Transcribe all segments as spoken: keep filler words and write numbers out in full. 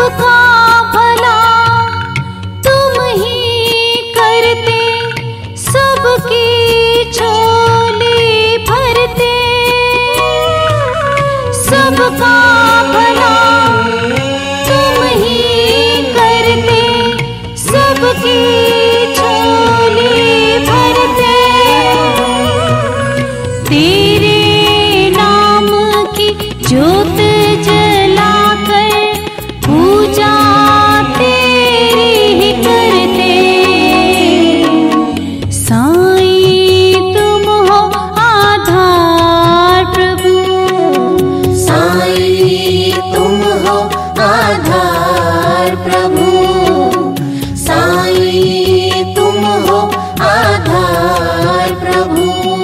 सबका भला तुम ही करते, सबकी झोली भरते। सबका भला तुम ही करते, सबकी झोली भरते। तेरे नाम की ज्योत जलाकर पूजा तेरी ही करते। साईं तुम हो आधार प्रभु, साईं तुम हो आधार प्रभु, साईं तुम हो आधार प्रभु।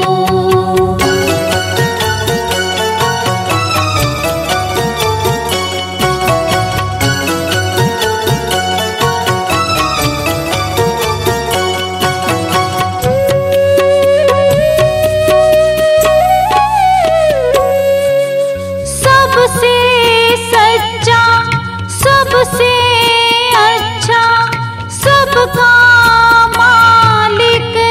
सबसे सच्चा, सबसे अच्छा, सबका मालिक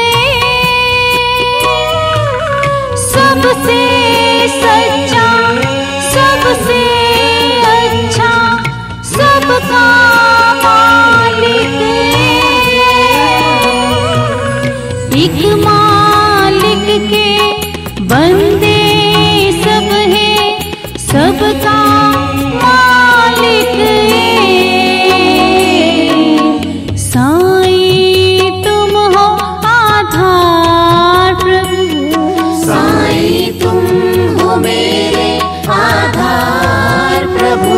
सबसे सच्चा, सबसे अच्छा, सबका मालिक। एक मालिक के बंदे सब हैं, सबका मालिक। साईं तुम हो आधार प्रभु, साईं तुम हो मेरे आधार प्रभु।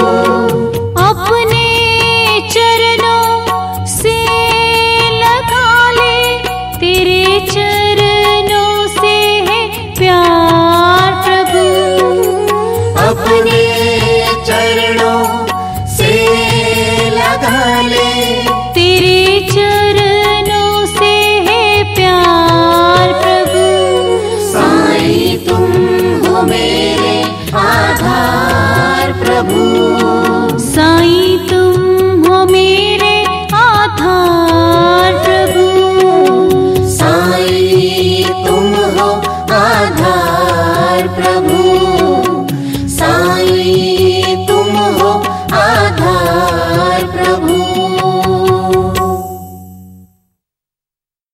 अपने चरणों से लगा ले, तेरे चरणों से है प्यार प्रभु। अपने चरणों से लगा ले, तेरे चरणों से है प्यार प्रभु। साईं तुम हो मेरे आधार प्रभु।